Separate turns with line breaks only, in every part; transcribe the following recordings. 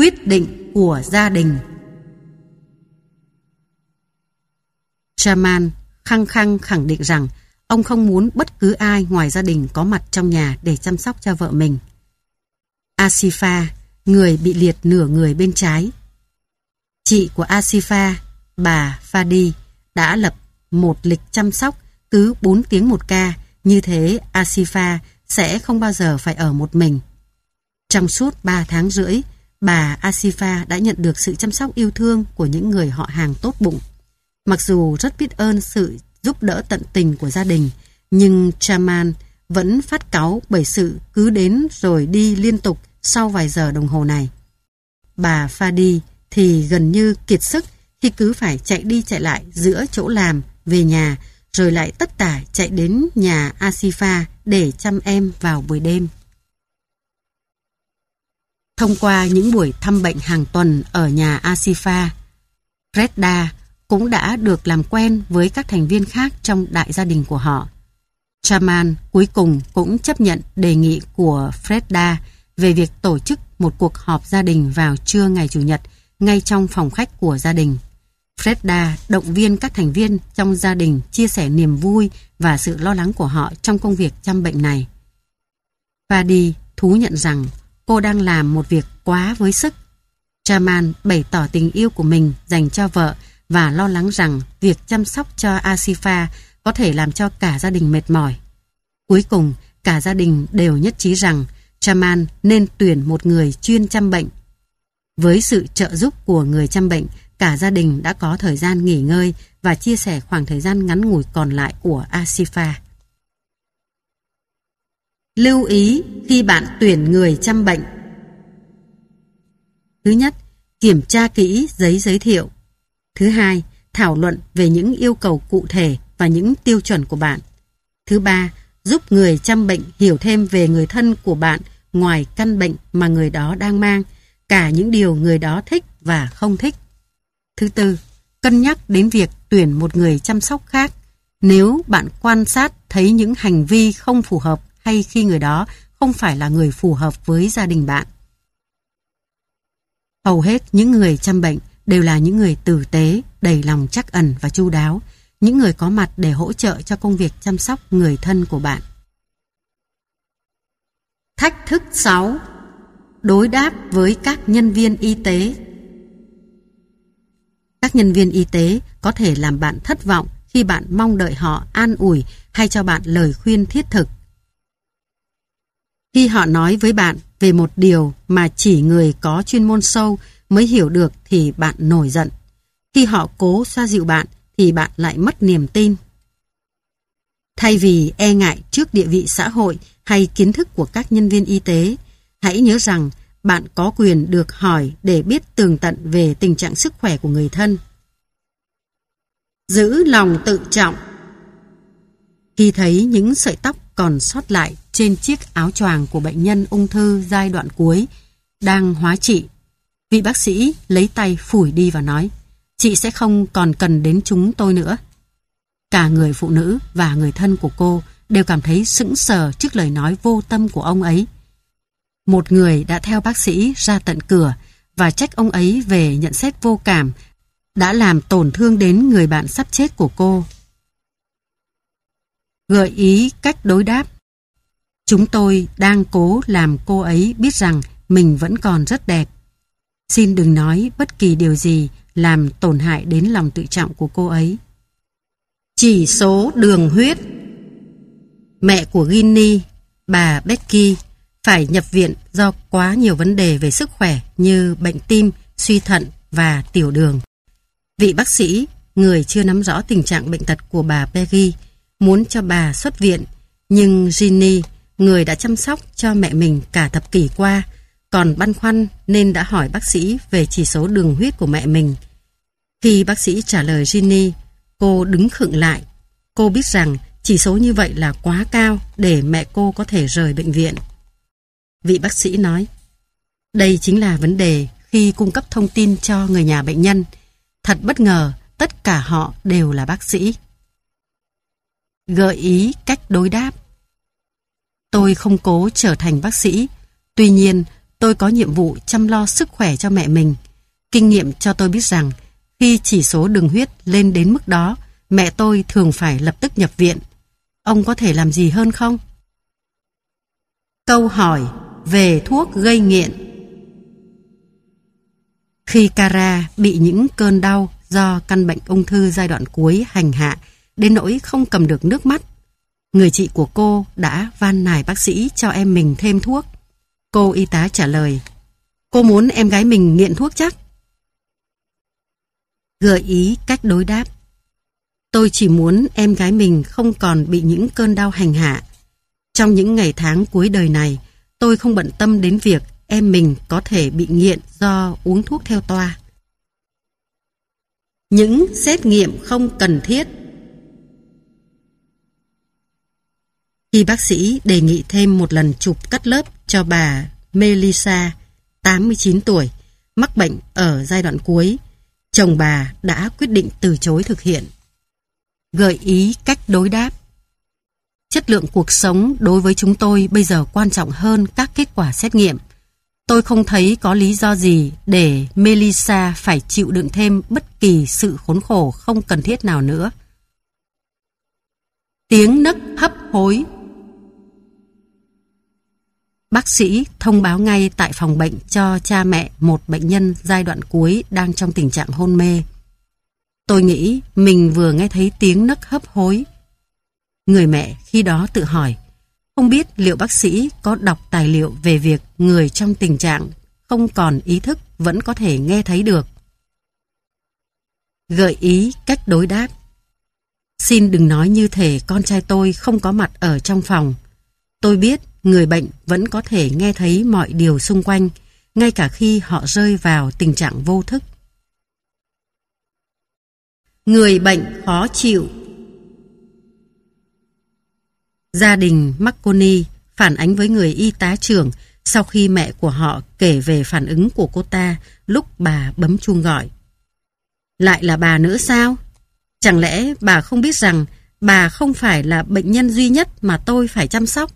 quyết định của gia đình. Chaman khăng khăng khẳng định rằng ông không muốn bất cứ ai ngoài gia đình có mặt trong nhà để chăm sóc cho vợ mình. Asifa, người bị liệt nửa người bên trái. Chị của Asifa, bà Fadi, đã lập một lịch chăm sóc cứ 4 tiếng một ca, như thế Asifa sẽ không bao giờ phải ở một mình. Trong suốt 3 tháng rưỡi, bà Asifa đã nhận được sự chăm sóc yêu thương của những người họ hàng tốt bụng. Mặc dù rất biết ơn sự giúp đỡ tận tình của gia đình, nhưng Chaman vẫn phát cáu bởi sự cứ đến rồi đi liên tục sau vài giờ đồng hồ này. Bà Fadi thì gần như kiệt sức khi cứ phải chạy đi chạy lại giữa chỗ làm, về nhà, rồi lại tất tả chạy đến nhà Asifa để chăm em vào buổi đêm. Thông qua những buổi thăm bệnh hàng tuần ở nhà Asifa, Freda cũng đã được làm quen với các thành viên khác trong đại gia đình của họ. Chaman cuối cùng cũng chấp nhận đề nghị của Freda về việc tổ chức một cuộc họp gia đình vào trưa ngày Chủ nhật ngay trong phòng khách của gia đình. Freda động viên các thành viên trong gia đình chia sẻ niềm vui và sự lo lắng của họ trong công việc chăm bệnh này. Fadi thú nhận rằng cô đang làm một việc quá với sức. Chaman bày tỏ tình yêu của mình dành cho vợ và lo lắng rằng việc chăm sóc cho Asifa có thể làm cho cả gia đình mệt mỏi. Cuối cùng, cả gia đình đều nhất trí rằng Chaman nên tuyển một người chuyên chăm bệnh. Với sự trợ giúp của người chăm bệnh, cả gia đình đã có thời gian nghỉ ngơi và chia sẻ khoảng thời gian ngắn ngủi còn lại của Asifa. Lưu ý khi bạn tuyển người chăm bệnh. Thứ nhất, kiểm tra kỹ giấy giới thiệu. Thứ hai, thảo luận về những yêu cầu cụ thể và những tiêu chuẩn của bạn. Thứ ba, giúp người chăm bệnh hiểu thêm về người thân của bạn ngoài căn bệnh mà người đó đang mang, cả những điều người đó thích và không thích. Thứ tư, cân nhắc đến việc tuyển một người chăm sóc khác nếu bạn quan sát thấy những hành vi không phù hợp hay khi người đó không phải là người phù hợp với gia đình bạn. Hầu hết những người chăm bệnh đều là những người tử tế, đầy lòng trắc ẩn và chu đáo, những người có mặt để hỗ trợ cho công việc chăm sóc người thân của bạn. Thách thức 6. Đối đáp với các nhân viên y tế. Các nhân viên y tế có thể làm bạn thất vọng khi bạn mong đợi họ an ủi hay cho bạn lời khuyên thiết thực. Khi họ nói với bạn về một điều mà chỉ người có chuyên môn sâu mới hiểu được thì bạn nổi giận. Khi họ cố xoa dịu bạn thì bạn lại mất niềm tin. Thay vì e ngại trước địa vị xã hội hay kiến thức của các nhân viên y tế, hãy nhớ rằng bạn có quyền được hỏi để biết tường tận về tình trạng sức khỏe của người thân. Giữ lòng tự trọng. Khi thấy những sợi tóc còn sót lại trên chiếc áo choàng của bệnh nhân ung thư giai đoạn cuối đang hóa trị, vị bác sĩ lấy tay phủi đi và nói: "Chị sẽ không còn cần đến chúng tôi nữa." Cả người phụ nữ và người thân của cô đều cảm thấy sững sờ trước lời nói vô tâm của ông ấy. Một người đã theo bác sĩ ra tận cửa và trách ông ấy về nhận xét vô cảm đã làm tổn thương đến người bạn sắp chết của cô. Gợi ý cách đối đáp. Chúng tôi đang cố làm cô ấy biết rằng mình vẫn còn rất đẹp. Xin đừng nói bất kỳ điều gì làm tổn hại đến lòng tự trọng của cô ấy. Chỉ số đường huyết. Mẹ của Ginny, bà Becky, phải nhập viện do quá nhiều vấn đề về sức khỏe như bệnh tim, suy thận và tiểu đường. Vị bác sĩ, người chưa nắm rõ tình trạng bệnh tật của bà Peggy, muốn cho bà xuất viện, nhưng Ginny, người đã chăm sóc cho mẹ mình cả thập kỷ qua, còn băn khoăn nên đã hỏi bác sĩ về chỉ số đường huyết của mẹ mình. Khi bác sĩ trả lời Ginny, cô đứng khựng lại. Cô biết rằng chỉ số như vậy là quá cao để mẹ cô có thể rời bệnh viện. Vị bác sĩ nói: "Đây chính là vấn đề khi cung cấp thông tin cho người nhà bệnh nhân. Thật bất ngờ, tất cả họ đều là bác sĩ." Gợi ý cách đối đáp. Tôi không cố trở thành bác sĩ, tuy nhiên tôi có nhiệm vụ chăm lo sức khỏe cho mẹ mình. Kinh nghiệm cho tôi biết rằng khi chỉ số đường huyết lên đến mức đó, mẹ tôi thường phải lập tức nhập viện. Ông có thể làm gì hơn không? Câu hỏi về thuốc gây nghiện. Khi Kara bị những cơn đau do căn bệnh ung thư giai đoạn cuối hành hạ đến nỗi không cầm được nước mắt, người chị của cô đã van nài bác sĩ cho em mình thêm thuốc. Cô y tá trả lời, cô muốn em gái mình nghiện thuốc chắc? Gợi ý cách đối đáp. Tôi chỉ muốn em gái mình không còn bị những cơn đau hành hạ. Trong những ngày tháng cuối đời này, tôi không bận tâm đến việc em mình có thể bị nghiện do uống thuốc theo toa. Những xét nghiệm không cần thiết. Khi bác sĩ đề nghị thêm một lần chụp cắt lớp cho bà Melissa, 89 tuổi, mắc bệnh ở giai đoạn cuối, chồng bà đã quyết định từ chối thực hiện. Gợi ý cách đối đáp. Chất lượng cuộc sống đối với chúng tôi bây giờ quan trọng hơn các kết quả xét nghiệm. Tôi không thấy có lý do gì để Melissa phải chịu đựng thêm bất kỳ sự khốn khổ không cần thiết nào nữa. Tiếng nấc hấp hối. Bác sĩ thông báo ngay tại phòng bệnh cho cha mẹ một bệnh nhân giai đoạn cuối đang trong tình trạng hôn mê. Tôi nghĩ mình vừa nghe thấy tiếng nấc hấp hối. Người mẹ khi đó tự hỏi, không biết liệu bác sĩ có đọc tài liệu về việc người trong tình trạng không còn ý thức vẫn có thể nghe thấy được. Gợi ý cách đối đáp. Xin đừng nói như thể con trai tôi không có mặt ở trong phòng. Tôi biết người bệnh vẫn có thể nghe thấy mọi điều xung quanh, ngay cả khi họ rơi vào tình trạng vô thức. Người bệnh khó chịu. Gia đình Marconi phản ánh với người y tá trưởng sau khi mẹ của họ kể về phản ứng của cô ta lúc bà bấm chuông gọi. Lại là bà nữa sao? Chẳng lẽ bà không biết rằng bà không phải là bệnh nhân duy nhất mà tôi phải chăm sóc?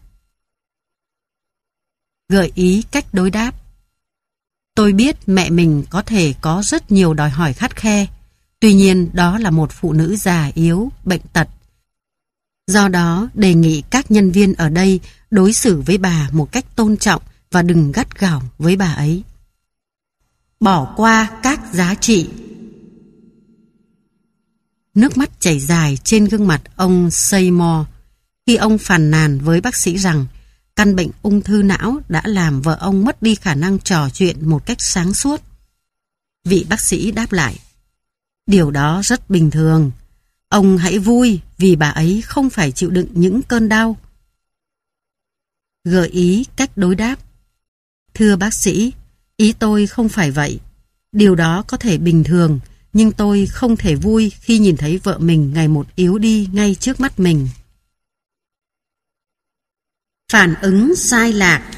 Gợi ý cách đối đáp. Tôi biết mẹ mình có thể có rất nhiều đòi hỏi khắt khe. Tuy nhiên đó là một phụ nữ già yếu, bệnh tật. Do đó đề nghị các nhân viên ở đây đối xử với bà một cách tôn trọng và đừng gắt gỏng với bà ấy. Bỏ qua các giá trị. Nước mắt chảy dài trên gương mặt ông Seymour khi ông phàn nàn với bác sĩ rằng căn bệnh ung thư não đã làm vợ ông mất đi khả năng trò chuyện một cách sáng suốt. Vị bác sĩ đáp lại, điều đó rất bình thường. Ông hãy vui vì bà ấy không phải chịu đựng những cơn đau. Gợi ý cách đối đáp. Thưa bác sĩ, ý tôi không phải vậy. Điều đó có thể bình thường, nhưng tôi không thể vui khi nhìn thấy vợ mình ngày một yếu đi ngay trước mắt mình. Phản ứng sai lạc.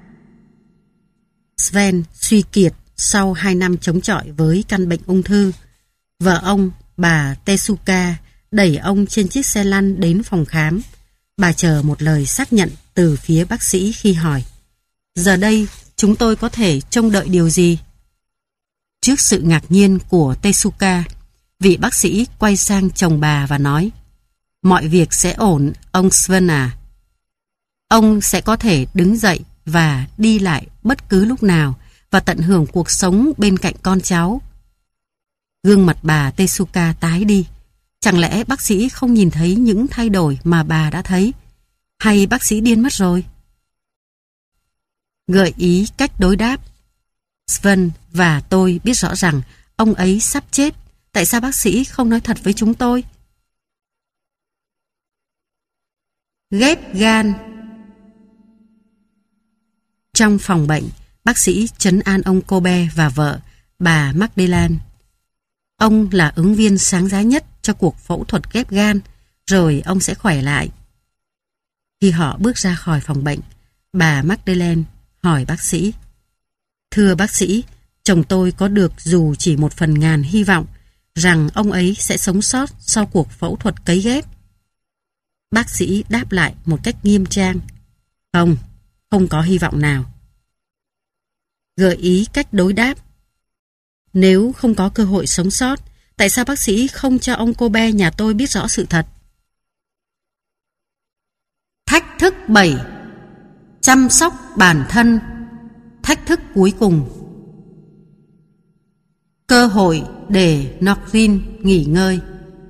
Sven suy kiệt sau 2 năm chống chọi với căn bệnh ung thư. Vợ ông, bà Tezuka, đẩy ông trên chiếc xe lăn đến phòng khám. Bà chờ một lời xác nhận từ phía bác sĩ khi hỏi, giờ đây chúng tôi có thể trông đợi điều gì? Trước sự ngạc nhiên của Tezuka, vị bác sĩ quay sang chồng bà và nói, mọi việc sẽ ổn, ông Sven à. Ông sẽ có thể đứng dậy và đi lại bất cứ lúc nào và tận hưởng cuộc sống bên cạnh con cháu. Gương mặt bà Tezuka tái đi. Chẳng lẽ bác sĩ không nhìn thấy những thay đổi mà bà đã thấy? Hay bác sĩ điên mất rồi? Gợi ý cách đối đáp. Sven và tôi biết rõ rằng ông ấy sắp chết. Tại sao bác sĩ không nói thật với chúng tôi? Ghép gan. Trong phòng bệnh, bác sĩ trấn an ông Kobe và vợ, bà Magdalene. Ông là ứng viên sáng giá nhất cho cuộc phẫu thuật ghép gan, rồi ông sẽ khỏe lại. Khi họ bước ra khỏi phòng bệnh, bà Magdalene hỏi bác sĩ, thưa bác sĩ, chồng tôi có được dù chỉ 1/1000 hy vọng rằng ông ấy sẽ sống sót sau cuộc phẫu thuật cấy ghép? Bác sĩ đáp lại một cách nghiêm trang, không có hy vọng nào. Gợi ý cách đối đáp. Nếu không có cơ hội sống sót, tại sao bác sĩ không cho ông Kobe nhà tôi biết rõ sự thật? Thách thức 7. Chăm sóc bản thân. Thách thức cuối cùng. Cơ hội để Norrin nghỉ ngơi.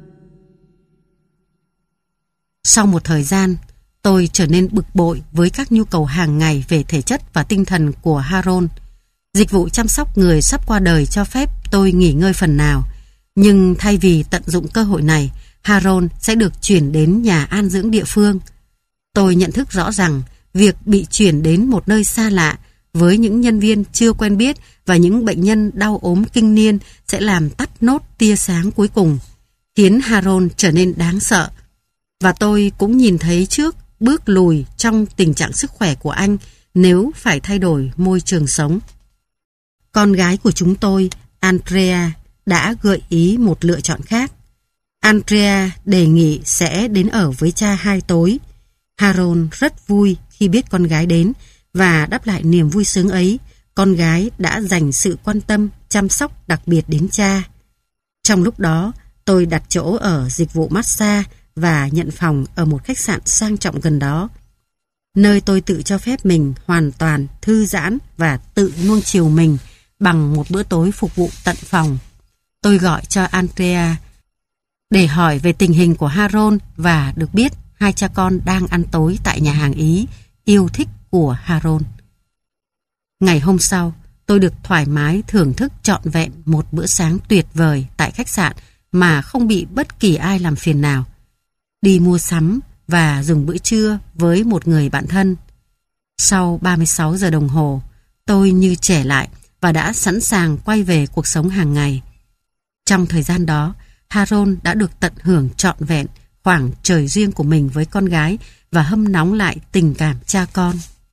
Sau một thời gian, tôi trở nên bực bội với các nhu cầu hàng ngày về thể chất và tinh thần của Harold. Dịch vụ chăm sóc người sắp qua đời cho phép tôi nghỉ ngơi phần nào, nhưng thay vì tận dụng cơ hội này, Harold sẽ được chuyển đến nhà an dưỡng địa phương. Tôi nhận thức rõ rằng việc bị chuyển đến một nơi xa lạ với những nhân viên chưa quen biết và những bệnh nhân đau ốm kinh niên sẽ làm tắt nốt tia sáng cuối cùng, khiến Harold trở nên đáng sợ. Và tôi cũng nhìn thấy trước bước lùi trong tình trạng sức khỏe của anh nếu phải thay đổi môi trường sống. Con gái của chúng tôi, Andrea, đã gợi ý một lựa chọn khác. Andrea đề nghị sẽ đến ở với cha 2 tối. Harold rất vui khi biết con gái đến và đáp lại niềm vui sướng ấy, con gái đã dành sự quan tâm, chăm sóc đặc biệt đến cha. Trong lúc đó, tôi đặt chỗ ở dịch vụ massage và nhận phòng ở một khách sạn sang trọng gần đó, nơi tôi tự cho phép mình hoàn toàn thư giãn và tự nuông chiều mình bằng một bữa tối phục vụ tận phòng. Tôi gọi cho Andrea để hỏi về tình hình của Harold và được biết hai cha con đang ăn tối tại nhà hàng Ý yêu thích của Harold. Ngày hôm sau, tôi được thoải mái thưởng thức trọn vẹn một bữa sáng tuyệt vời tại khách sạn mà không bị bất kỳ ai làm phiền nào. Đi mua sắm và dùng bữa trưa với một người bạn thân. Sau 36 giờ đồng hồ, tôi như trẻ lại và đã sẵn sàng quay về cuộc sống hàng ngày. Trong thời gian đó, Harold đã được tận hưởng trọn vẹn khoảng trời riêng của mình với con gái và hâm nóng lại tình cảm cha con.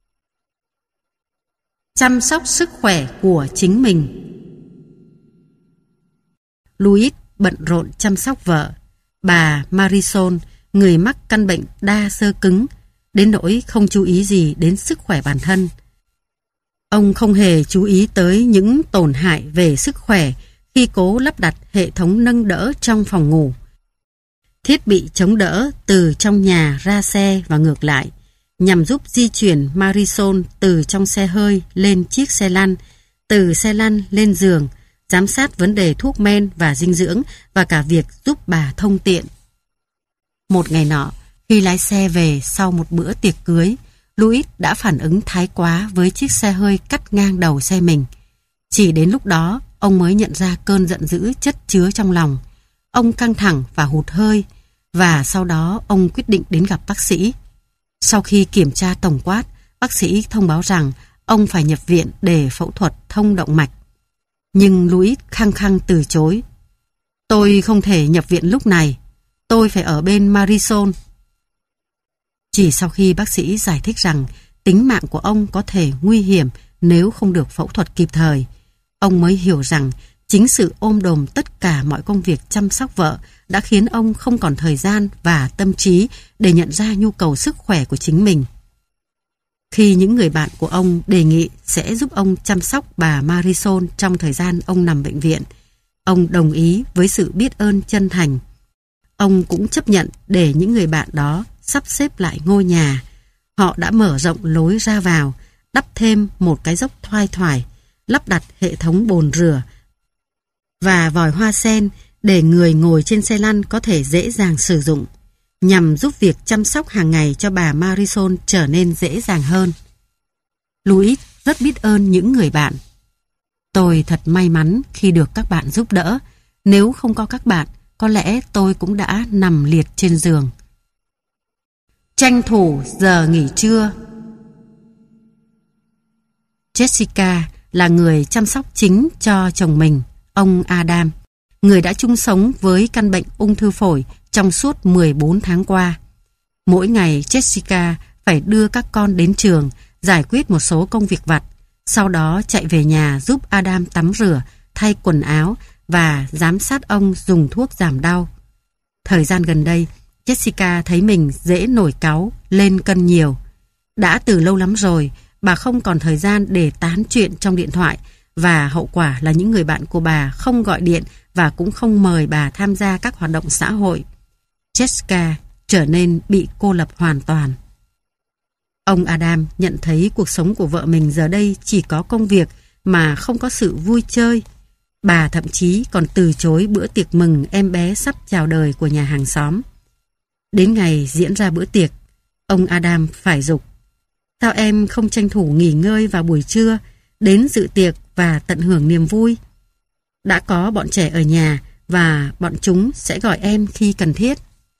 Chăm sóc sức khỏe của chính mình. Louis bận rộn chăm sóc vợ, bà Marisol, người mắc căn bệnh đa xơ cứng, đến nỗi không chú ý gì đến sức khỏe bản thân. Ông không hề chú ý tới những tổn hại về sức khỏe khi cố lắp đặt hệ thống nâng đỡ trong phòng ngủ. Thiết bị chống đỡ từ trong nhà ra xe và ngược lại, nhằm giúp di chuyển Marisol từ trong xe hơi lên chiếc xe lăn, từ xe lăn lên giường, giám sát vấn đề thuốc men và dinh dưỡng và cả việc giúp bà thông tiện. Một ngày nọ, khi lái xe về sau một bữa tiệc cưới, Louis đã phản ứng thái quá với chiếc xe hơi cắt ngang đầu xe mình. Chỉ đến lúc đó, ông mới nhận ra cơn giận dữ chất chứa trong lòng. Ông căng thẳng và hụt hơi, và sau đó ông quyết định đến gặp bác sĩ. Sau khi kiểm tra tổng quát, bác sĩ thông báo rằng ông phải nhập viện để phẫu thuật thông động mạch. Nhưng Louis khăng khăng từ chối. Tôi không thể nhập viện lúc này. Tôi phải ở bên Marisol. Chỉ sau khi bác sĩ giải thích rằng tính mạng của ông có thể nguy hiểm nếu không được phẫu thuật kịp thời, ông mới hiểu rằng chính sự ôm đồm tất cả mọi công việc chăm sóc vợ đã khiến ông không còn thời gian và tâm trí để nhận ra nhu cầu sức khỏe của chính mình. Khi những người bạn của ông đề nghị sẽ giúp ông chăm sóc bà Marisol trong thời gian ông nằm bệnh viện, ông đồng ý với sự biết ơn chân thành. Ông cũng chấp nhận để những người bạn đó sắp xếp lại ngôi nhà. Họ đã mở rộng lối ra vào, đắp thêm một cái dốc thoai thoải, lắp đặt hệ thống bồn rửa và vòi hoa sen để người ngồi trên xe lăn có thể dễ dàng sử dụng, nhằm giúp việc chăm sóc hàng ngày cho bà Marisol trở nên dễ dàng hơn. Louis rất biết ơn những người bạn. Tôi thật may mắn khi được các bạn giúp đỡ. Nếu không có các bạn, có lẽ tôi cũng đã nằm liệt trên giường. Tranh thủ giờ nghỉ trưa. Jessica là người chăm sóc chính cho chồng mình, ông Adam, người đã chung sống với căn bệnh ung thư phổi trong suốt 14 tháng qua. Mỗi ngày Jessica phải đưa các con đến trường, giải quyết một số công việc vặt, sau đó chạy về nhà giúp Adam tắm rửa, thay quần áo và giám sát ông dùng thuốc giảm đau. Thời gian gần đây, Jessica thấy mình dễ nổi cáu, lên cân nhiều. Đã từ lâu lắm rồi, bà không còn thời gian để tán chuyện trong điện thoại, và hậu quả là những người bạn của bà không gọi điện và cũng không mời bà tham gia các hoạt động xã hội. Jessica trở nên bị cô lập hoàn toàn. Ông Adam nhận thấy cuộc sống của vợ mình giờ đây chỉ có công việc mà không có sự vui chơi. Bà thậm chí còn từ chối bữa tiệc mừng em bé sắp chào đời của nhà hàng xóm. Đến ngày diễn ra bữa tiệc, ông Adam phải giục: "Sao em không tranh thủ nghỉ ngơi vào buổi trưa, đến dự tiệc và tận hưởng niềm vui? Đã có bọn trẻ ở nhà và bọn chúng sẽ gọi em khi cần thiết."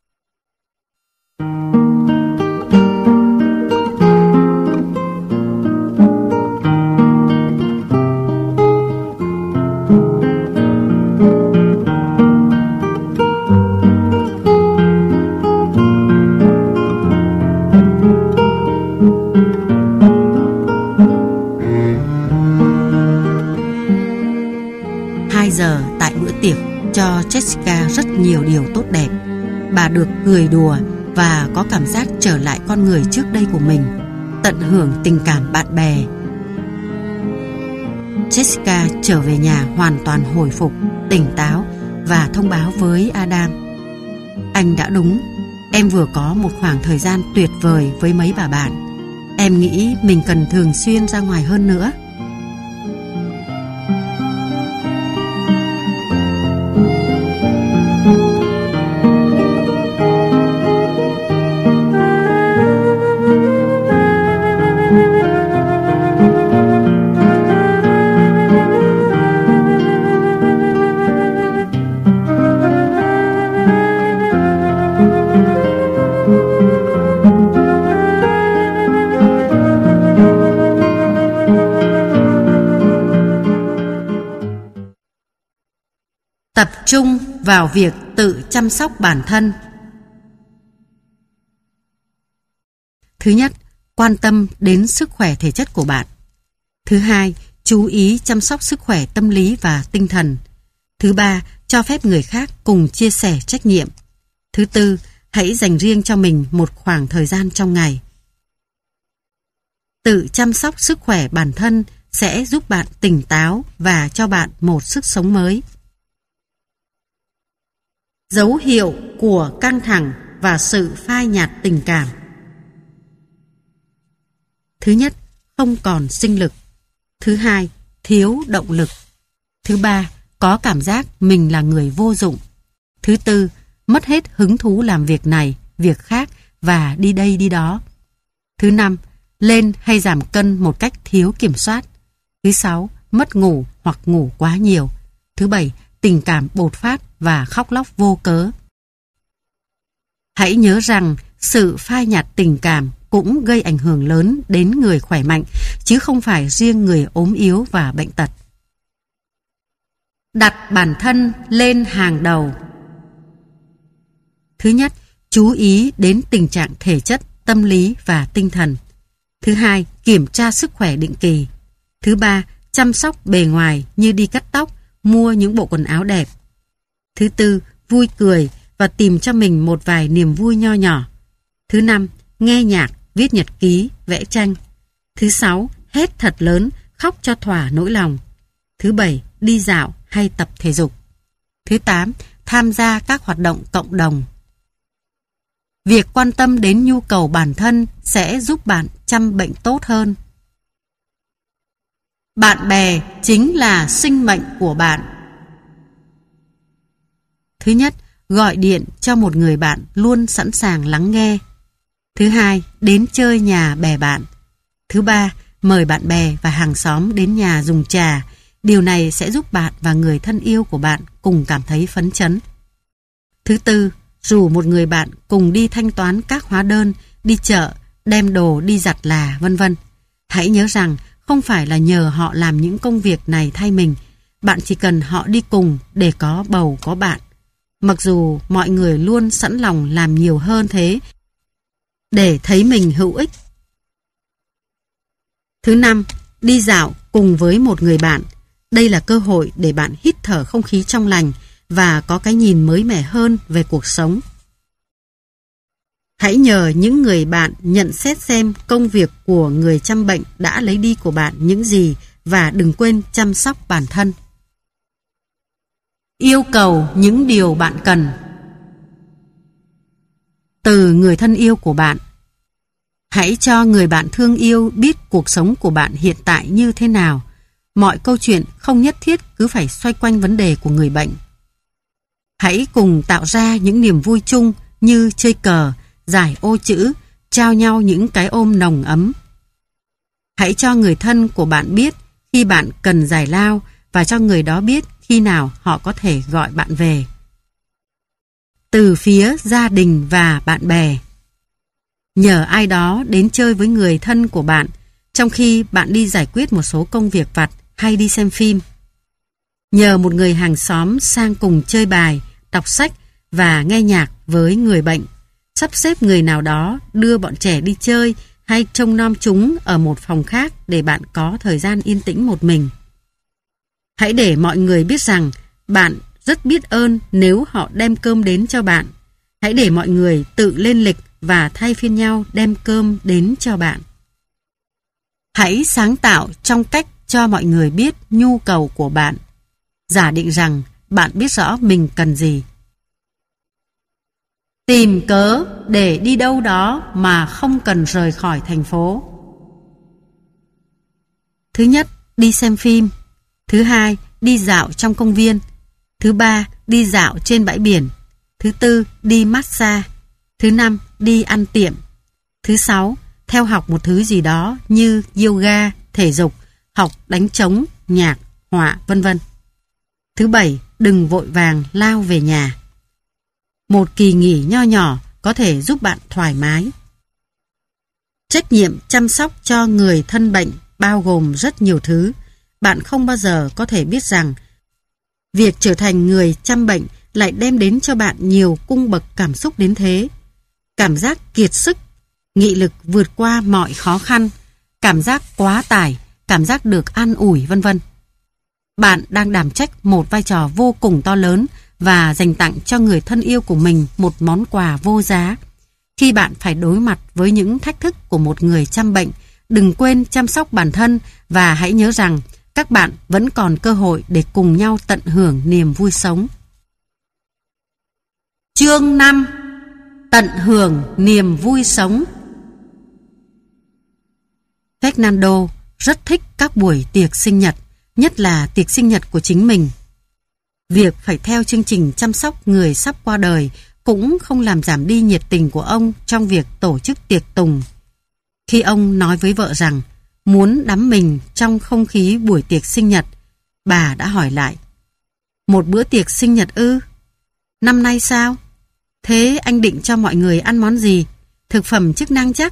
Giờ tại bữa tiệc cho Jessica rất nhiều điều tốt đẹp. Bà được cười đùa và có cảm giác trở lại con người trước đây của mình, tận hưởng tình cảm bạn bè. Jessica trở về nhà hoàn toàn hồi phục, tỉnh táo và thông báo với Adam: "Anh đã đúng, em vừa có một khoảng thời gian tuyệt vời với mấy bà bạn. Em nghĩ mình cần thường xuyên ra ngoài hơn nữa." Tập trung vào việc tự chăm sóc bản thân. Thứ nhất, quan tâm đến sức khỏe thể chất của bạn. Thứ hai, chú ý chăm sóc sức khỏe tâm lý và tinh thần. Thứ ba, cho phép người khác cùng chia sẻ trách nhiệm. Thứ tư, hãy dành riêng cho mình một khoảng thời gian trong ngày. Tự chăm sóc sức khỏe bản thân sẽ giúp bạn tỉnh táo và cho bạn một sức sống mới. Dấu hiệu của căng thẳng và sự phai nhạt tình cảm. Thứ nhất, không còn sinh lực. Thứ hai, thiếu động lực. Thứ ba, có cảm giác mình là người vô dụng. Thứ tư, mất hết hứng thú làm việc này, việc khác và đi đây đi đó. Thứ năm, lên hay giảm cân một cách thiếu kiểm soát. Thứ sáu, mất ngủ hoặc ngủ quá nhiều. Thứ bảy, tình cảm bột phát và khóc lóc vô cớ. Hãy nhớ rằng sự phai nhạt tình cảm cũng gây ảnh hưởng lớn đến người khỏe mạnh, chứ không phải riêng người ốm yếu và bệnh tật. Đặt bản thân lên hàng đầu. Thứ nhất, chú ý đến tình trạng thể chất, tâm lý và tinh thần. Thứ hai, kiểm tra sức khỏe định kỳ. Thứ ba, chăm sóc bề ngoài như đi cắt tóc, mua những bộ quần áo đẹp. Thứ tư, vui cười và tìm cho mình một vài niềm vui nho nhỏ. Thứ năm, nghe nhạc, viết nhật ký, vẽ tranh. Thứ sáu, hét thật lớn, khóc cho thỏa nỗi lòng. Thứ bảy, đi dạo hay tập thể dục. Thứ tám, tham gia các hoạt động cộng đồng. Việc quan tâm đến nhu cầu bản thân sẽ giúp bạn chăm bệnh tốt hơn. Bạn bè chính là sinh mệnh của bạn. Thứ nhất, gọi điện cho một người bạn luôn sẵn sàng lắng nghe. Thứ hai, đến chơi nhà bè bạn. Thứ ba, mời bạn bè và hàng xóm đến nhà dùng trà. Điều này sẽ giúp bạn và người thân yêu của bạn cùng cảm thấy phấn chấn. Thứ tư, rủ một người bạn cùng đi thanh toán các hóa đơn, đi chợ, đem đồ đi giặt là vân vân. Hãy nhớ rằng không phải là nhờ họ làm những công việc này thay mình. Bạn chỉ cần họ đi cùng để có bầu có bạn. Mặc dù mọi người luôn sẵn lòng làm nhiều hơn thế để thấy mình hữu ích. Thứ năm, đi dạo cùng với một người bạn. Đây là cơ hội để bạn hít thở không khí trong lành và có cái nhìn mới mẻ hơn về cuộc sống. Hãy nhờ những người bạn nhận xét xem công việc của người chăm bệnh đã lấy đi của bạn những gì và đừng quên chăm sóc bản thân. Yêu cầu những điều bạn cần. Từ người thân yêu của bạn. Hãy cho người bạn thương yêu biết cuộc sống của bạn hiện tại như thế nào. Mọi câu chuyện không nhất thiết cứ phải xoay quanh vấn đề của người bệnh. Hãy cùng tạo ra những niềm vui chung như chơi cờ, giải ô chữ, trao nhau những cái ôm nồng ấm. Hãy cho người thân của bạn biết khi bạn cần giải lao và cho người đó biết khi nào họ có thể gọi bạn về. Từ phía gia đình và bạn bè. Nhờ ai đó đến chơi với người thân của bạn trong khi bạn đi giải quyết một số công việc vặt hay đi xem phim. Nhờ một người hàng xóm sang cùng chơi bài, đọc sách và nghe nhạc với người bệnh. Sắp xếp người nào đó đưa bọn trẻ đi chơi hay trông nom chúng ở một phòng khác để bạn có thời gian yên tĩnh một mình. Hãy để mọi người biết rằng bạn rất biết ơn nếu họ đem cơm đến cho bạn. Hãy để mọi người tự lên lịch và thay phiên nhau đem cơm đến cho bạn. Hãy sáng tạo trong cách cho mọi người biết nhu cầu của bạn. Giả định rằng bạn biết rõ mình cần gì. Tìm cớ để đi đâu đó mà không cần rời khỏi thành phố. Thứ nhất, đi xem phim. Thứ hai, đi dạo trong công viên. Thứ ba, đi dạo trên bãi biển. Thứ tư, đi massage. Thứ năm, đi ăn tiệm. Thứ sáu, theo học một thứ gì đó như yoga, thể dục, học đánh trống, nhạc, họa, vân vân. Thứ bảy, đừng vội vàng lao về nhà. Một kỳ nghỉ nho nhỏ có thể giúp bạn thoải mái. Trách nhiệm chăm sóc cho người thân bệnh bao gồm rất nhiều thứ. Bạn không bao giờ có thể biết rằng việc trở thành người chăm bệnh lại đem đến cho bạn nhiều cung bậc cảm xúc đến thế. Cảm giác kiệt sức, nghị lực vượt qua mọi khó khăn, cảm giác quá tải, cảm giác được an ủi, vân vân. Bạn đang đảm trách một vai trò vô cùng to lớn và dành tặng cho người thân yêu của mình một món quà vô giá. Khi bạn phải đối mặt với những thách thức của một người chăm bệnh, đừng quên chăm sóc bản thân và hãy nhớ rằng các bạn vẫn còn cơ hội để cùng nhau tận hưởng niềm vui sống. Chương 5. Tận hưởng niềm vui sống. Fernando rất thích các buổi tiệc sinh nhật, nhất là tiệc sinh nhật của chính mình. Việc phải theo chương trình chăm sóc người sắp qua đời cũng không làm giảm đi nhiệt tình của ông trong việc tổ chức tiệc tùng. Khi ông nói với vợ rằng muốn đắm mình trong không khí buổi tiệc sinh nhật, bà đã hỏi lại: một bữa tiệc sinh nhật ư? Năm nay sao? Thế anh định cho mọi người ăn món gì? Thực phẩm chức năng chắc?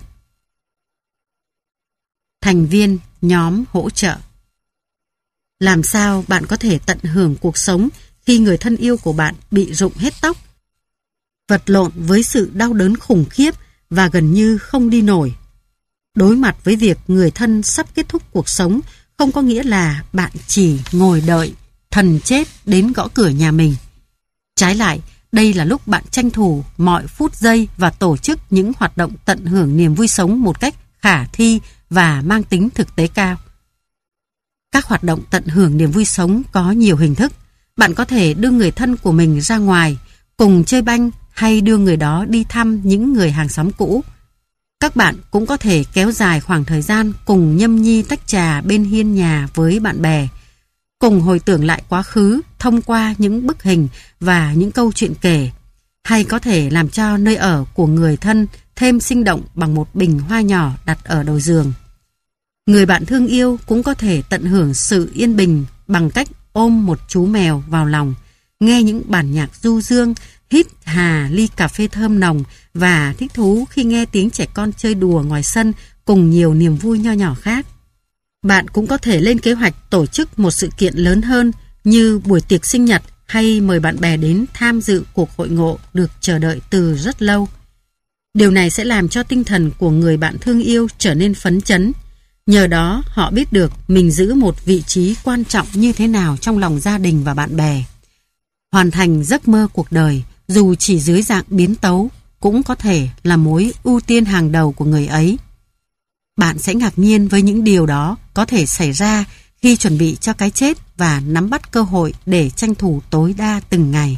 Thành viên nhóm hỗ trợ. Làm sao bạn có thể tận hưởng cuộc sống khi người thân yêu của bạn bị rụng hết tóc, vật lộn với sự đau đớn khủng khiếp và gần như không đi nổi? Đối mặt với việc người thân sắp kết thúc cuộc sống không có nghĩa là bạn chỉ ngồi đợi thần chết đến gõ cửa nhà mình. Trái lại, đây là lúc bạn tranh thủ mọi phút giây và tổ chức những hoạt động tận hưởng niềm vui sống một cách khả thi và mang tính thực tế cao. Các hoạt động tận hưởng niềm vui sống có nhiều hình thức. Bạn có thể đưa người thân của mình ra ngoài, cùng chơi banh hay đưa người đó đi thăm những người hàng xóm cũ. Các bạn cũng có thể kéo dài khoảng thời gian cùng nhâm nhi tách trà bên hiên nhà với bạn bè, cùng hồi tưởng lại quá khứ thông qua những bức hình và những câu chuyện kể, hay có thể làm cho nơi ở của người thân thêm sinh động bằng một bình hoa nhỏ đặt ở đầu giường. Người bạn thương yêu cũng có thể tận hưởng sự yên bình bằng cách ôm một chú mèo vào lòng, nghe những bản nhạc du dương, hít hà ly cà phê thơm nồng và thích thú khi nghe tiếng trẻ con chơi đùa ngoài sân cùng nhiều niềm vui nho nhỏ khác. Bạn cũng có thể lên kế hoạch tổ chức một sự kiện lớn hơn như buổi tiệc sinh nhật hay mời bạn bè đến tham dự cuộc hội ngộ được chờ đợi từ rất lâu. Điều này sẽ làm cho tinh thần của người bạn thương yêu trở nên phấn chấn. Nhờ đó họ biết được mình giữ một vị trí quan trọng như thế nào trong lòng gia đình và bạn bè. Hoàn thành giấc mơ cuộc đời dù chỉ dưới dạng biến tấu cũng có thể là mối ưu tiên hàng đầu của người ấy. Bạn sẽ ngạc nhiên với những điều đó có thể xảy ra khi chuẩn bị cho cái chết và nắm bắt cơ hội để tranh thủ tối đa từng ngày.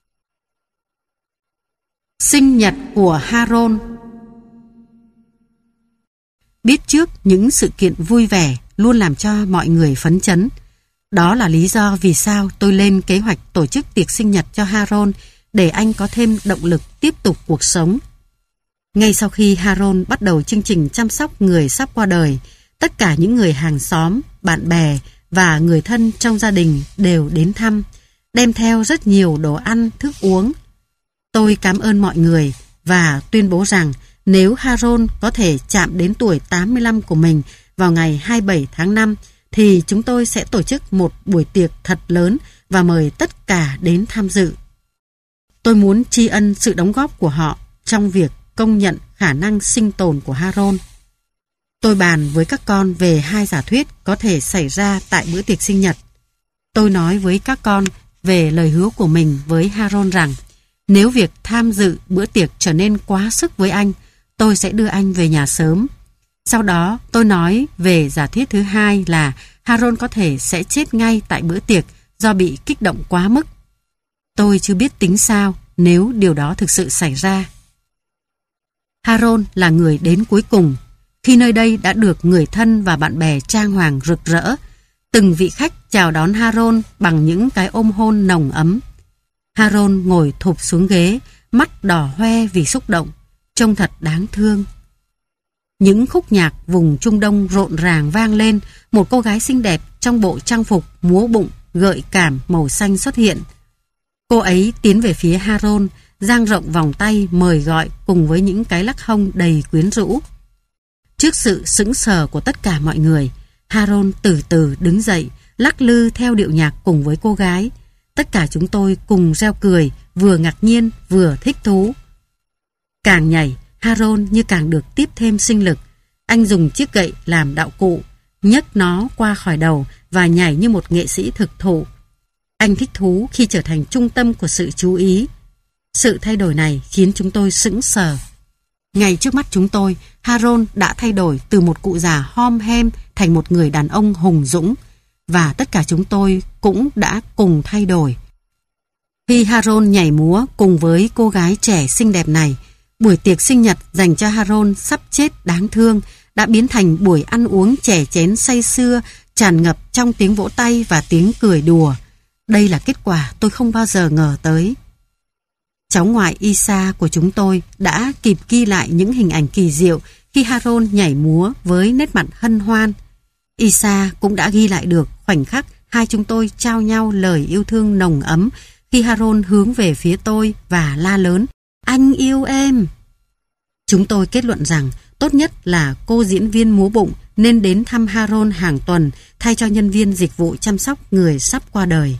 Sinh nhật của Harold. Biết trước những sự kiện vui vẻ luôn làm cho mọi người phấn chấn. Đó là lý do vì sao tôi lên kế hoạch tổ chức tiệc sinh nhật cho Harold để anh có thêm động lực tiếp tục cuộc sống. Ngay sau khi Harold bắt đầu chương trình chăm sóc người sắp qua đời, tất cả những người hàng xóm, bạn bè và người thân trong gia đình đều đến thăm, đem theo rất nhiều đồ ăn, thức uống. Tôi cảm ơn mọi người và tuyên bố rằng nếu Harold có thể chạm đến tuổi 85 của mình vào ngày 27 tháng 5 thì chúng tôi sẽ tổ chức một buổi tiệc thật lớn và mời tất cả đến tham dự. Tôi muốn tri ân sự đóng góp của họ trong việc công nhận khả năng sinh tồn của Harold. Tôi bàn với các con về hai giả thuyết có thể xảy ra tại bữa tiệc sinh nhật. Tôi nói với các con về lời hứa của mình với Harold rằng nếu việc tham dự bữa tiệc trở nên quá sức với anh, tôi sẽ đưa anh về nhà sớm. Sau đó tôi nói về giả thuyết thứ hai là Harold có thể sẽ chết ngay tại bữa tiệc do bị kích động quá mức. Tôi chưa biết tính sao nếu điều đó thực sự xảy ra. Harold là người đến cuối cùng. Khi nơi đây đã được người thân và bạn bè trang hoàng rực rỡ, từng vị khách chào đón Harold bằng những cái ôm hôn nồng ấm. Harold ngồi thụp xuống ghế, mắt đỏ hoe vì xúc động, trông thật đáng thương. Những khúc nhạc vùng Trung Đông rộn ràng vang lên, một cô gái xinh đẹp trong bộ trang phục múa bụng gợi cảm màu xanh xuất hiện. Cô ấy tiến về phía Harold, dang rộng vòng tay mời gọi cùng với những cái lắc hông đầy quyến rũ. Trước sự sững sờ của tất cả mọi người, Harold từ từ đứng dậy, lắc lư theo điệu nhạc cùng với cô gái. Tất cả chúng tôi cùng reo cười, vừa ngạc nhiên vừa thích thú. Càng nhảy, Harold như càng được tiếp thêm sinh lực. Anh dùng chiếc gậy làm đạo cụ, nhấc nó qua khỏi đầu và nhảy như một nghệ sĩ thực thụ. Anh thích thú khi trở thành trung tâm của sự chú ý. Sự thay đổi này khiến chúng tôi sững sờ. Ngay trước mắt chúng tôi, Harold đã thay đổi từ một cụ già hom hem thành một người đàn ông hùng dũng, và tất cả chúng tôi cũng đã cùng thay đổi. Khi Harold nhảy múa cùng với cô gái trẻ xinh đẹp này, buổi tiệc sinh nhật dành cho Harold sắp chết đáng thương đã biến thành buổi ăn uống chè chén say sưa, tràn ngập trong tiếng vỗ tay và tiếng cười đùa. Đây là kết quả tôi không bao giờ ngờ tới. Cháu ngoại Isa của chúng tôi đã kịp ghi lại những hình ảnh kỳ diệu khi Harold nhảy múa với nét mặt hân hoan. Isa cũng đã ghi lại được khoảnh khắc hai chúng tôi trao nhau lời yêu thương nồng ấm khi Harold hướng về phía tôi và la lớn: "Anh yêu em!" Chúng tôi kết luận rằng tốt nhất là cô diễn viên múa bụng nên đến thăm Harold hàng tuần thay cho nhân viên dịch vụ chăm sóc người sắp qua đời.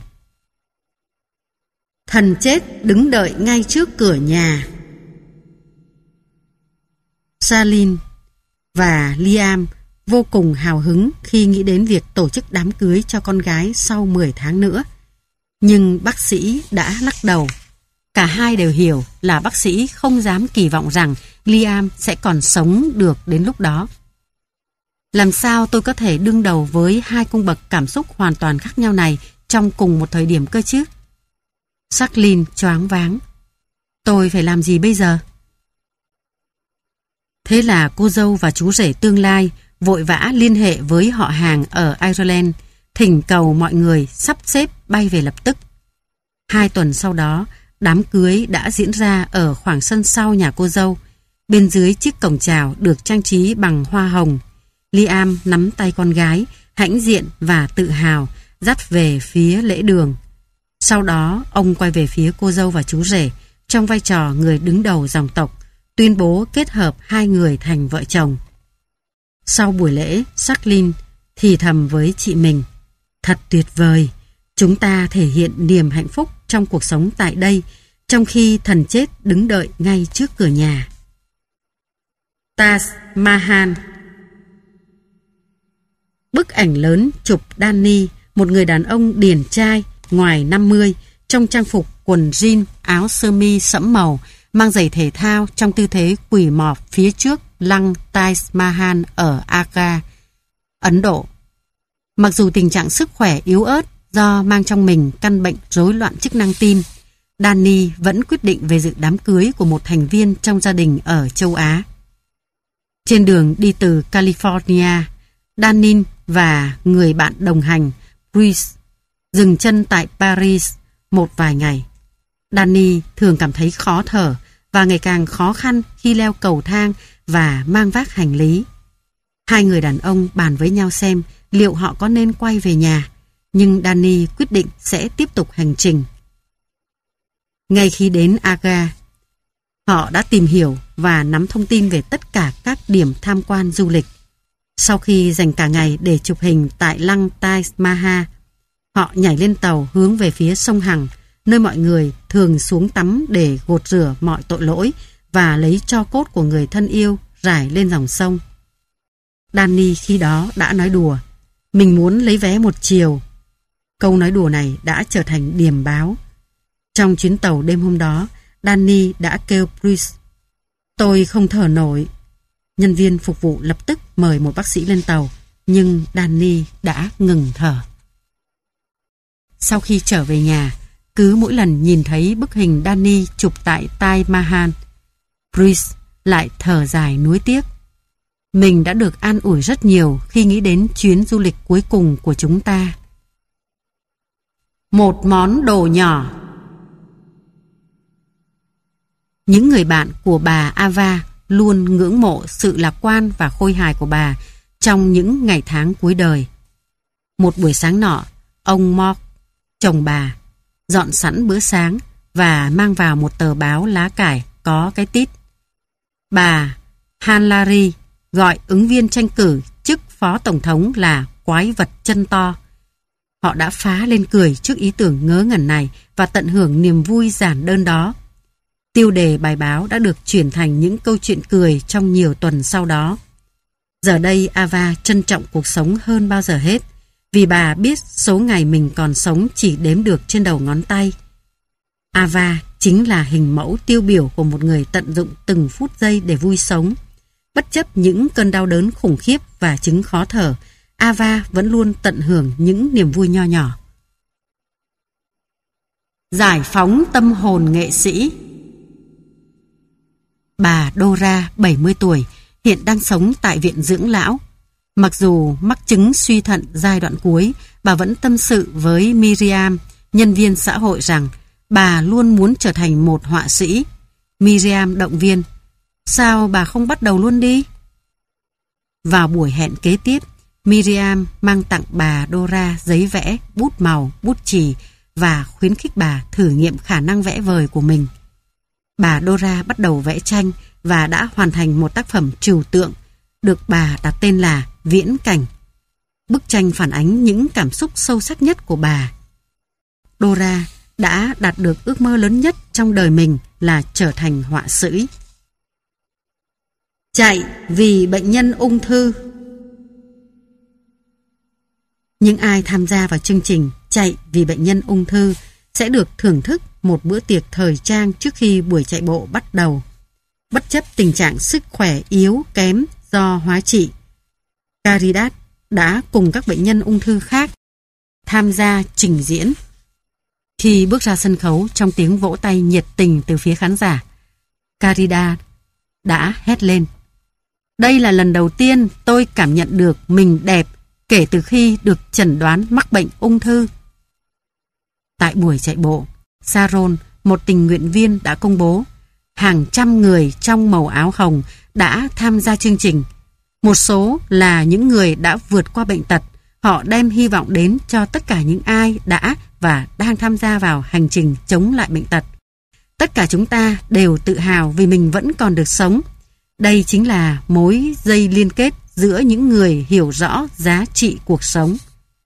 Thần chết đứng đợi ngay trước cửa nhà. Charlene và Liam vô cùng hào hứng khi nghĩ đến việc tổ chức đám cưới cho con gái sau 10 tháng nữa. Nhưng bác sĩ đã lắc đầu. Cả hai đều hiểu là bác sĩ không dám kỳ vọng rằng Liam sẽ còn sống được đến lúc đó. Làm sao tôi có thể đương đầu với hai cung bậc cảm xúc hoàn toàn khác nhau này trong cùng một thời điểm cơ chứ? Charlene choáng váng. Tôi phải làm gì bây giờ? Thế là cô dâu và chú rể tương lai vội vã liên hệ với họ hàng ở Ireland, thỉnh cầu mọi người sắp xếp bay về lập tức. 2 tuần sau đó, đám cưới đã diễn ra ở khoảng sân sau nhà cô dâu. Bên dưới chiếc cổng chào được trang trí bằng hoa hồng. Liam nắm tay con gái, hãnh diện và tự hào, dắt về phía lễ đường. Sau đó, ông quay về phía cô dâu và chú rể, trong vai trò người đứng đầu dòng tộc, tuyên bố kết hợp hai người thành vợ chồng. Sau buổi lễ, Charlene thì thầm với chị mình: "Thật tuyệt vời, chúng ta thể hiện niềm hạnh phúc trong cuộc sống tại đây, trong khi thần chết đứng đợi ngay trước cửa nhà." Taj Mahal. Bức ảnh lớn chụp Danny, một người đàn ông điển trai ngoài 50, trong trang phục quần jean, áo sơ mi sẫm màu, mang giày thể thao trong tư thế quỳ mọp phía trước lăng Taj Mahal ở Agra, Ấn Độ. Mặc dù tình trạng sức khỏe yếu ớt do mang trong mình căn bệnh rối loạn chức năng tim, Danny vẫn quyết định về dự đám cưới của một thành viên trong gia đình ở châu Á. Trên đường đi từ California, Danny và người bạn đồng hành, Bruce, dừng chân tại Paris một vài ngày. Danny thường cảm thấy khó thở và ngày càng khó khăn khi leo cầu thang và mang vác hành lý. Hai người đàn ông bàn với nhau xem liệu họ có nên quay về nhà, nhưng Danny quyết định sẽ tiếp tục hành trình. Ngay khi đến Agra, họ đã tìm hiểu và nắm thông tin về tất cả các điểm tham quan du lịch. Sau khi dành cả ngày để chụp hình tại lăng Taj Mahal, họ nhảy lên tàu hướng về phía sông Hằng, nơi mọi người thường xuống tắm để gột rửa mọi tội lỗi và lấy tro cốt của người thân yêu rải lên dòng sông. Danny khi đó đã nói đùa, mình muốn lấy vé một chiều. Câu nói đùa này đã trở thành điềm báo. Trong chuyến tàu đêm hôm đó, Danny đã kêu Bruce, tôi không thở nổi. Nhân viên phục vụ lập tức mời một bác sĩ lên tàu, nhưng Danny đã ngừng thở. Sau khi trở về nhà, cứ mỗi lần nhìn thấy bức hình Danny chụp tại Taj Mahal, Bruce lại thở dài nuối tiếc. Mình đã được an ủi rất nhiều khi nghĩ đến chuyến du lịch cuối cùng của chúng ta. Một món đồ nhỏ. Những người bạn của bà Ava luôn ngưỡng mộ sự lạc quan và khôi hài của bà trong những ngày tháng cuối đời. Một buổi sáng nọ, ông Mark, chồng bà, dọn sẵn bữa sáng và mang vào một tờ báo lá cải có cái tít: bà Hillary gọi ứng viên tranh cử chức phó tổng thống là quái vật chân to. Họ đã phá lên cười trước ý tưởng ngớ ngẩn này và tận hưởng niềm vui giản đơn đó. Tiêu đề bài báo đã được chuyển thành những câu chuyện cười trong nhiều tuần sau đó. Giờ đây Ava trân trọng cuộc sống hơn bao giờ hết, vì bà biết số ngày mình còn sống chỉ đếm được trên đầu ngón tay. Ava chính là hình mẫu tiêu biểu của một người tận dụng từng phút giây để vui sống. Bất chấp những cơn đau đớn khủng khiếp và chứng khó thở, Ava vẫn luôn tận hưởng những niềm vui nho nhỏ. Giải phóng tâm hồn nghệ sĩ. Bà Dora, 70 tuổi, hiện đang sống tại viện dưỡng lão. Mặc dù mắc chứng suy thận giai đoạn cuối, bà vẫn tâm sự với Miriam, nhân viên xã hội, rằng bà luôn muốn trở thành một họa sĩ. Miriam động viên, sao bà không bắt đầu luôn đi? Vào buổi hẹn kế tiếp, Miriam mang tặng bà Dora giấy vẽ, bút màu, bút chì và khuyến khích bà thử nghiệm khả năng vẽ vời của mình. Bà Dora bắt đầu vẽ tranh và đã hoàn thành một tác phẩm trừu tượng, được bà đặt tên là Viễn Cảnh. Bức tranh phản ánh những cảm xúc sâu sắc nhất của bà. Dora đã đạt được ước mơ lớn nhất trong đời mình là trở thành họa sĩ. Chạy vì bệnh nhân ung thư. Những ai tham gia vào chương trình Chạy vì bệnh nhân ung thư sẽ được thưởng thức một bữa tiệc thời trang trước khi buổi chạy bộ bắt đầu. Bất chấp tình trạng sức khỏe yếu kém do hóa trị, Caridad đã cùng các bệnh nhân ung thư khác tham gia trình diễn. Khi bước ra sân khấu trong tiếng vỗ tay nhiệt tình từ phía khán giả, Caridad đã hét lên: đây là lần đầu tiên tôi cảm nhận được mình đẹp kể từ khi được chẩn đoán mắc bệnh ung thư. Tại buổi chạy bộ, Sharon, một tình nguyện viên, đã công bố hàng trăm người trong màu áo hồng đã tham gia chương trình. Một số là những người đã vượt qua bệnh tật. Họ đem hy vọng đến cho tất cả những ai đã và đang tham gia vào hành trình chống lại bệnh tật. Tất cả chúng ta đều tự hào vì mình vẫn còn được sống. Đây chính là mối dây liên kết giữa những người hiểu rõ giá trị cuộc sống.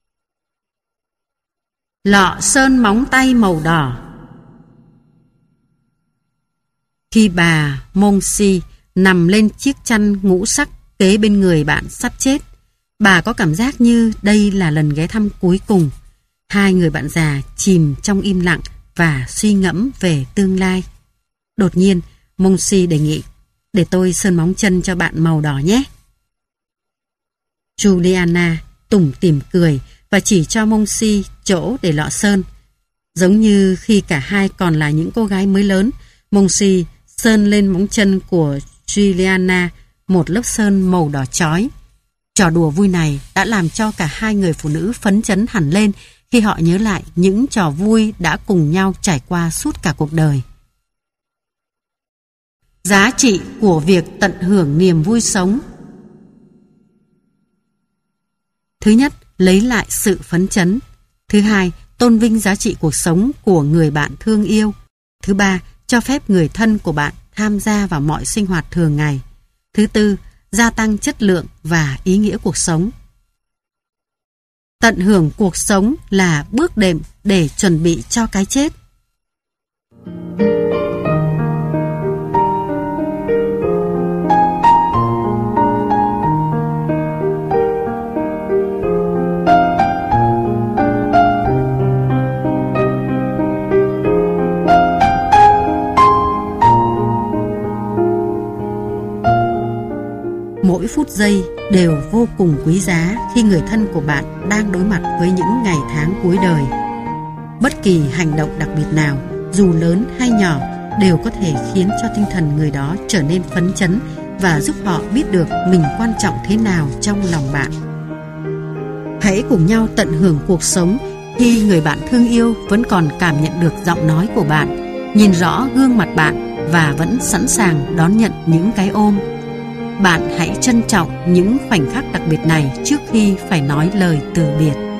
Lọ sơn móng tay màu đỏ. Khi bà Monsi nằm lên chiếc chăn ngũ sắc kế bên người bạn sắp chết, bà có cảm giác như đây là lần ghé thăm cuối cùng. Hai người bạn già chìm trong im lặng và suy ngẫm về tương lai. Đột nhiên, Monsi đề nghị, để tôi sơn móng chân cho bạn màu đỏ nhé. Juliana tủm tỉm cười và chỉ cho Monsi chỗ để lọ sơn. Giống như khi cả hai còn là những cô gái mới lớn, Monsi sơn lên móng chân của Juliana một lớp sơn màu đỏ chói. Trò đùa vui này đã làm cho cả hai người phụ nữ phấn chấn hẳn lên khi họ nhớ lại những trò vui đã cùng nhau trải qua suốt cả cuộc đời. Giá trị của việc tận hưởng niềm vui sống. Thứ nhất, lấy lại sự phấn chấn. Thứ hai, tôn vinh giá trị cuộc sống của người bạn thương yêu. Thứ ba, cho phép người thân của bạn tham gia vào mọi sinh hoạt thường ngày. Thứ tư, gia tăng chất lượng và ý nghĩa cuộc sống. Tận hưởng cuộc sống là bước đệm để chuẩn bị cho cái chết. Mỗi phút giây đều vô cùng quý giá khi người thân của bạn đang đối mặt với những ngày tháng cuối đời. Bất kỳ hành động đặc biệt nào, dù lớn hay nhỏ, đều có thể khiến cho tinh thần người đó trở nên phấn chấn và giúp họ biết được mình quan trọng thế nào trong lòng bạn. Hãy cùng nhau tận hưởng cuộc sống khi người bạn thương yêu vẫn còn cảm nhận được giọng nói của bạn, nhìn rõ gương mặt bạn và vẫn sẵn sàng đón nhận những cái ôm. Bạn hãy trân trọng những khoảnh khắc đặc biệt này trước khi phải nói lời từ biệt.